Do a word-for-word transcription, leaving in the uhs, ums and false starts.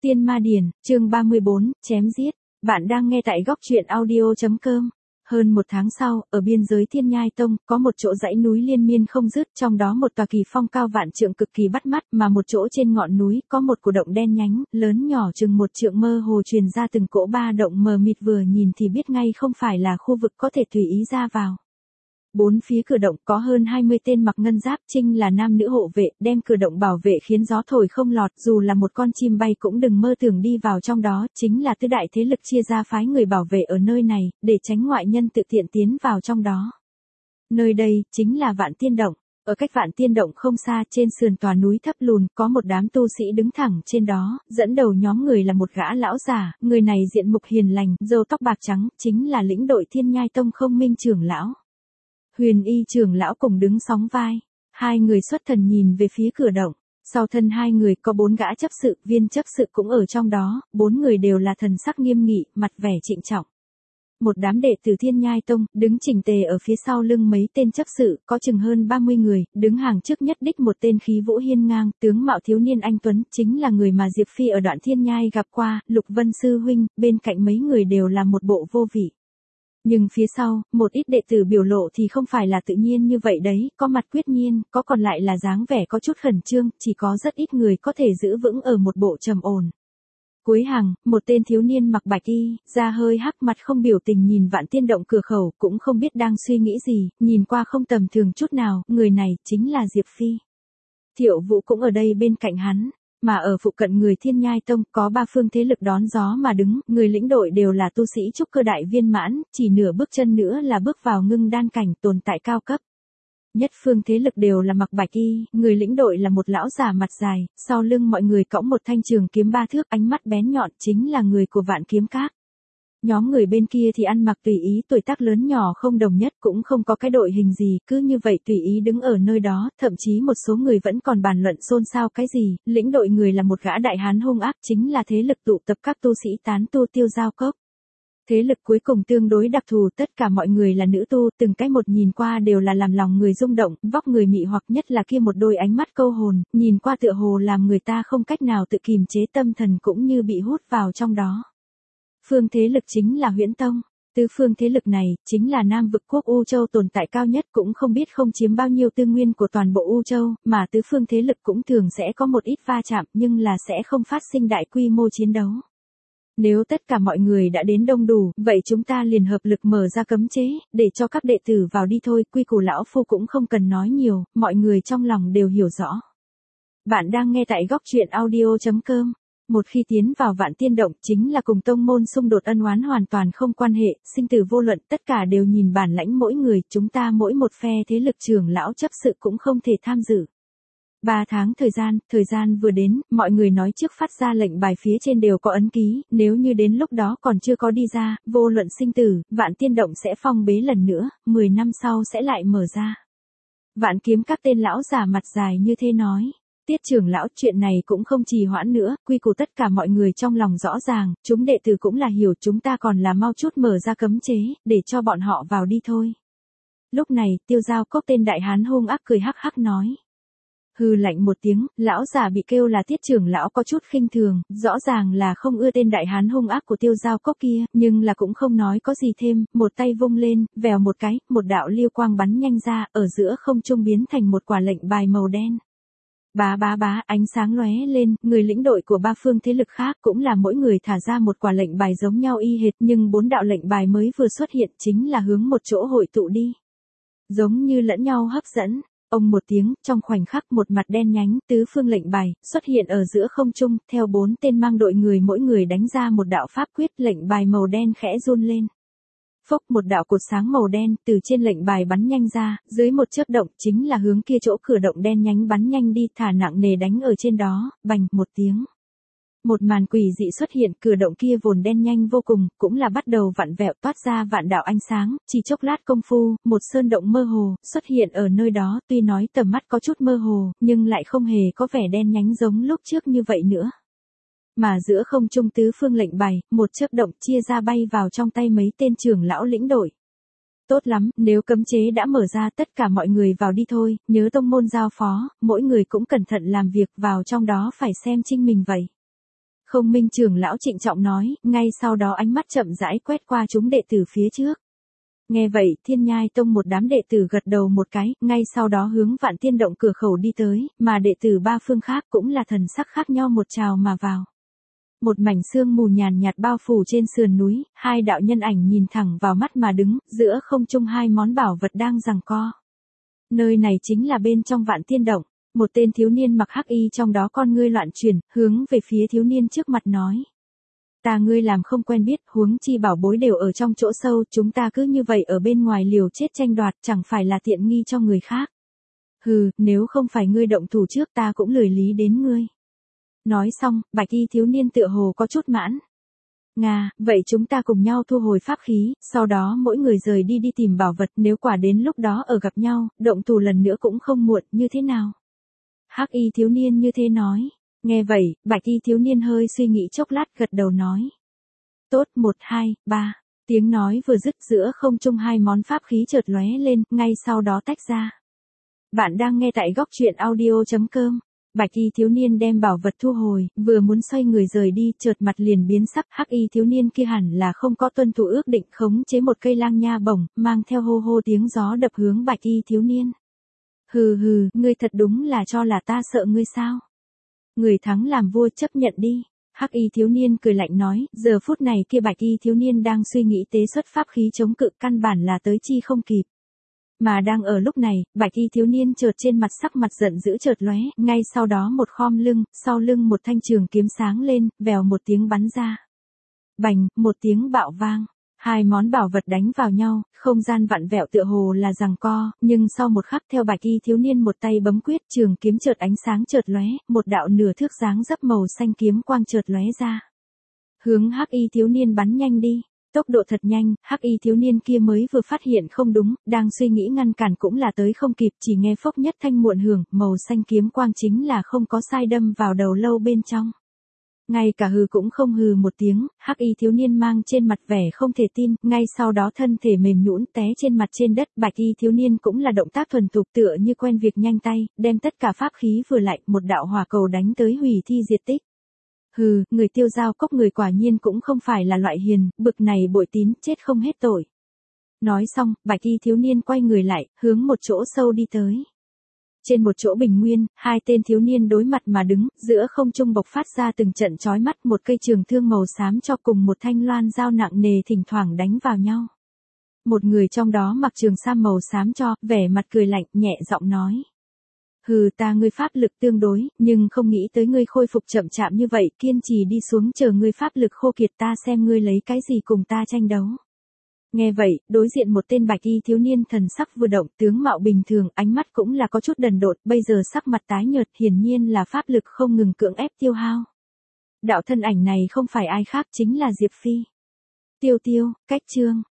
Tiên Ma Điển, chương ba mươi bốn, chém giết. Bạn đang nghe tại góc truyện audio chấm com. Hơn một tháng sau, ở biên giới Thiên Nhai Tông, có một chỗ dãy núi liên miên không dứt, trong đó một tòa kỳ phong cao vạn trượng cực kỳ bắt mắt, mà một chỗ trên ngọn núi, có một cổ động đen nhánh, lớn nhỏ chừng một trượng mơ hồ truyền ra từng cỗ ba động mờ mịt, vừa nhìn thì biết ngay không phải là khu vực có thể tùy ý ra vào. Bốn phía cửa động có hơn hai mươi tên mặc ngân giáp trinh là nam nữ hộ vệ, đem cửa động bảo vệ khiến gió thổi không lọt, dù là một con chim bay cũng đừng mơ tưởng đi vào trong đó, chính là tứ đại thế lực chia ra phái người bảo vệ ở nơi này, để tránh ngoại nhân tự tiện tiến vào trong đó. Nơi đây, chính là Vạn Tiên Động. Ở cách Vạn Tiên Động không xa, trên sườn tòa núi thấp lùn, có một đám tu sĩ đứng thẳng trên đó, dẫn đầu nhóm người là một gã lão già, người này diện mục hiền lành, râu tóc bạc trắng, chính là lĩnh đội Thiên Nhai Tông Không Minh trưởng lão. Huyền Y trưởng lão cùng đứng sóng vai, hai người xuất thần nhìn về phía cửa động, sau thân hai người có bốn gã chấp sự, viên chấp sự cũng ở trong đó, bốn người đều là thần sắc nghiêm nghị, mặt vẻ trịnh trọng. Một đám đệ tử Thiên Nhai Tông, đứng chỉnh tề ở phía sau lưng mấy tên chấp sự, có chừng hơn ba mươi người, đứng hàng trước nhất đích một tên khí vũ hiên ngang, tướng mạo thiếu niên anh tuấn, chính là người mà Diệp Phi ở đoạn Thiên Nhai gặp qua, Lục Vân sư huynh, bên cạnh mấy người đều là một bộ vô vị. Nhưng phía sau, một ít đệ tử biểu lộ thì không phải là tự nhiên như vậy đấy, có mặt quyết nhiên, có còn lại là dáng vẻ có chút khẩn trương, chỉ có rất ít người có thể giữ vững ở một bộ trầm ổn. Cuối hàng, một tên thiếu niên mặc bạch y, da hơi hắc, mặt không biểu tình nhìn Vạn Tiên Động cửa khẩu, cũng không biết đang suy nghĩ gì, nhìn qua không tầm thường chút nào, người này chính là Diệp Phi. Thiệu Vũ cũng ở đây bên cạnh hắn. Mà ở phụ cận người Thiên Nhai Tông có ba phương thế lực đón gió mà đứng, người lĩnh đội đều là tu sĩ trúc cơ đại viên mãn, chỉ nửa bước chân nữa là bước vào ngưng đan cảnh tồn tại cao cấp. Nhất phương thế lực đều là mặc bạch y, người lĩnh đội là một lão già mặt dài, sau lưng mọi người cõng một thanh trường kiếm ba thước, ánh mắt bén nhọn, chính là người của Vạn Kiếm Các. Nhóm người bên kia thì ăn mặc tùy ý, tuổi tác lớn nhỏ không đồng nhất, cũng không có cái đội hình gì, cứ như vậy tùy ý đứng ở nơi đó, thậm chí một số người vẫn còn bàn luận xôn xao cái gì, lĩnh đội người là một gã đại hán hung ác, chính là thế lực tụ tập các tu sĩ tán tu Tiêu Giao Cốc. Thế lực cuối cùng tương đối đặc thù, tất cả mọi người là nữ tu, từng cái một nhìn qua đều là làm lòng người rung động, vóc người mị hoặc, nhất là kia một đôi ánh mắt câu hồn, nhìn qua tựa hồ làm người ta không cách nào tự kìm chế tâm thần, cũng như bị hút vào trong đó. Phương thế lực chính là Huyễn Tông. Tứ phương thế lực này, chính là Nam vực quốc U Châu tồn tại cao nhất, cũng không biết không chiếm bao nhiêu tư nguyên của toàn bộ U Châu, mà tứ phương thế lực cũng thường sẽ có một ít va chạm, nhưng là sẽ không phát sinh đại quy mô chiến đấu. Nếu tất cả mọi người đã đến đông đủ, vậy chúng ta liền hợp lực mở ra cấm chế, để cho các đệ tử vào đi thôi, quy củ lão phu cũng không cần nói nhiều, mọi người trong lòng đều hiểu rõ. Bạn đang nghe tại góc truyện audio chấm com. Một khi tiến vào Vạn Tiên Động, chính là cùng tông môn xung đột ân oán hoàn toàn không quan hệ, sinh tử vô luận, tất cả đều nhìn bản lãnh mỗi người, chúng ta mỗi một phe thế lực trưởng lão chấp sự cũng không thể tham dự. Ba tháng thời gian, thời gian vừa đến, mọi người nói trước phát ra lệnh bài phía trên đều có ấn ký, nếu như đến lúc đó còn chưa có đi ra, vô luận sinh tử, Vạn Tiên Động sẽ phong bế lần nữa, mười năm sau sẽ lại mở ra. Vạn Kiếm Các tên lão già mặt dài như thế nói. Tiết trưởng lão, chuyện này cũng không trì hoãn nữa, quy củ tất cả mọi người trong lòng rõ ràng, chúng đệ tử cũng là hiểu, chúng ta còn là mau chút mở ra cấm chế, để cho bọn họ vào đi thôi. Lúc này, Tiêu Giao Cốc tên đại hán hung ác cười hắc hắc nói. Hừ lạnh một tiếng, lão già bị kêu là Tiết trưởng lão có chút khinh thường, rõ ràng là không ưa tên đại hán hung ác của Tiêu Giao Cốc kia, nhưng là cũng không nói có gì thêm, một tay vung lên, vèo một cái, một đạo lưu quang bắn nhanh ra, ở giữa không trung biến thành một quả lệnh bài màu đen. Bá bá bá, ánh sáng lóe lên, người lĩnh đội của ba phương thế lực khác cũng là mỗi người thả ra một quả lệnh bài giống nhau y hệt, nhưng bốn đạo lệnh bài mới vừa xuất hiện chính là hướng một chỗ hội tụ đi. Giống như lẫn nhau hấp dẫn, ông một tiếng, trong khoảnh khắc một mặt đen nhánh, tứ phương lệnh bài, xuất hiện ở giữa không trung, theo bốn tên mang đội người mỗi người đánh ra một đạo pháp quyết, lệnh bài màu đen khẽ run lên. Phốc, một đạo cột sáng màu đen từ trên lệnh bài bắn nhanh ra, dưới một chớp động chính là hướng kia chỗ cửa động đen nhánh bắn nhanh đi, thả nặng nề đánh ở trên đó, bành một tiếng. Một màn quỷ dị xuất hiện, cửa động kia vốn đen nhanh vô cùng, cũng là bắt đầu vặn vẹo toát ra vạn đạo ánh sáng, chỉ chốc lát công phu, một sơn động mơ hồ xuất hiện ở nơi đó, tuy nói tầm mắt có chút mơ hồ, nhưng lại không hề có vẻ đen nhánh giống lúc trước như vậy nữa. Mà giữa không trung tứ phương lệnh bài, một chớp động chia ra bay vào trong tay mấy tên trưởng lão lĩnh đội. Tốt lắm, nếu cấm chế đã mở ra, tất cả mọi người vào đi thôi, nhớ tông môn giao phó, mỗi người cũng cẩn thận làm việc, vào trong đó phải xem trinh mình vậy. Không Minh trưởng lão trịnh trọng nói, ngay sau đó ánh mắt chậm rãi quét qua chúng đệ tử phía trước. Nghe vậy, Thiên Nhai Tông một đám đệ tử gật đầu một cái, ngay sau đó hướng Vạn Tiên Động cửa khẩu đi tới, mà đệ tử ba phương khác cũng là thần sắc khác nhau một trào mà vào. Một mảnh sương mù nhàn nhạt bao phủ trên sườn núi, hai đạo nhân ảnh nhìn thẳng vào mắt mà đứng, giữa không trung hai món bảo vật đang giằng co. Nơi này chính là bên trong Vạn Tiên Động, một tên thiếu niên mặc hắc y trong đó con ngươi loạn chuyển, hướng về phía thiếu niên trước mặt nói. Ta ngươi làm không quen biết, huống chi bảo bối đều ở trong chỗ sâu, chúng ta cứ như vậy ở bên ngoài liều chết tranh đoạt, chẳng phải là tiện nghi cho người khác. Hừ, nếu không phải ngươi động thủ trước ta cũng lười lý đến ngươi. Nói xong, bạch y thiếu niên tựa hồ có chút mãn. Nga, vậy chúng ta cùng nhau thu hồi pháp khí, sau đó mỗi người rời đi đi tìm bảo vật, nếu quả đến lúc đó ở gặp nhau, động thủ lần nữa cũng không muộn, như thế nào? Hắc y thiếu niên như thế nói. Nghe vậy, bạch y thiếu niên hơi suy nghĩ chốc lát gật đầu nói. Tốt, một, hai, ba. Tiếng nói vừa dứt giữa không trung hai món pháp khí chợt lóe lên, ngay sau đó tách ra. Bạn đang nghe tại góc truyện audio chấm com. Bạch y thiếu niên đem bảo vật thu hồi, vừa muốn xoay người rời đi, chợt mặt liền biến sắc. Hắc y thiếu niên kia hẳn là không có tuân thủ ước định, khống chế một cây lang nha bổng, mang theo hô hô tiếng gió đập hướng bạch y thiếu niên. Hừ hừ, ngươi thật đúng là cho là ta sợ ngươi sao? Người thắng làm vua, chấp nhận đi. Hắc y thiếu niên cười lạnh nói, giờ phút này kia bạch y thiếu niên đang suy nghĩ tế xuất pháp khí chống cự, căn bản là tới chi không kịp. Mà đang ở lúc này, bạch y thiếu niên chợt trên mặt sắc mặt giận dữ chợt lóe, ngay sau đó một khom lưng, sau lưng một thanh trường kiếm sáng lên, vèo một tiếng bắn ra. Bành, một tiếng bạo vang. Hai món bảo vật đánh vào nhau, không gian vặn vẹo tựa hồ là giằng co, nhưng sau một khắc theo bạch y thiếu niên một tay bấm quyết, trường kiếm chợt ánh sáng chợt lóe, một đạo nửa thước dáng dấp màu xanh kiếm quang chợt lóe ra. Hướng hắc y thiếu niên bắn nhanh đi, tốc độ thật nhanh, hắc y thiếu niên kia mới vừa phát hiện không đúng, đang suy nghĩ ngăn cản cũng là tới không kịp, chỉ nghe phốc nhất thanh muộn hưởng, màu xanh kiếm quang chính là không có sai đâm vào đầu lâu bên trong. Ngay cả hừ cũng không hừ một tiếng, hắc y thiếu niên mang trên mặt vẻ không thể tin, ngay sau đó thân thể mềm nhũn té trên mặt trên đất, bạch y thiếu niên cũng là động tác thuần thục tựa như quen việc nhanh tay, đem tất cả pháp khí vừa lại, một đạo hỏa cầu đánh tới hủy thi diệt tích. Hừ, người tiêu giao cốc người quả nhiên cũng không phải là loại hiền, bực này bội tín, chết không hết tội. Nói xong, bạch y thiếu niên quay người lại, hướng một chỗ sâu đi tới. Trên một chỗ bình nguyên, hai tên thiếu niên đối mặt mà đứng, giữa không trung bộc phát ra từng trận chói mắt, một cây trường thương màu xám cho cùng một thanh loan dao nặng nề thỉnh thoảng đánh vào nhau. Một người trong đó mặc trường sam màu xám cho, vẻ mặt cười lạnh, nhẹ giọng nói. Hừ, ta ngươi pháp lực tương đối, nhưng không nghĩ tới ngươi khôi phục chậm chạp như vậy, kiên trì đi xuống chờ ngươi pháp lực khô kiệt ta xem ngươi lấy cái gì cùng ta tranh đấu. Nghe vậy, đối diện một tên bạch y thiếu niên thần sắc vừa động, tướng mạo bình thường, ánh mắt cũng là có chút đần độn, bây giờ sắc mặt tái nhợt, hiển nhiên là pháp lực không ngừng cưỡng ép tiêu hao. Đạo thân ảnh này không phải ai khác chính là Diệp Phi. Tiêu tiêu, cách chương.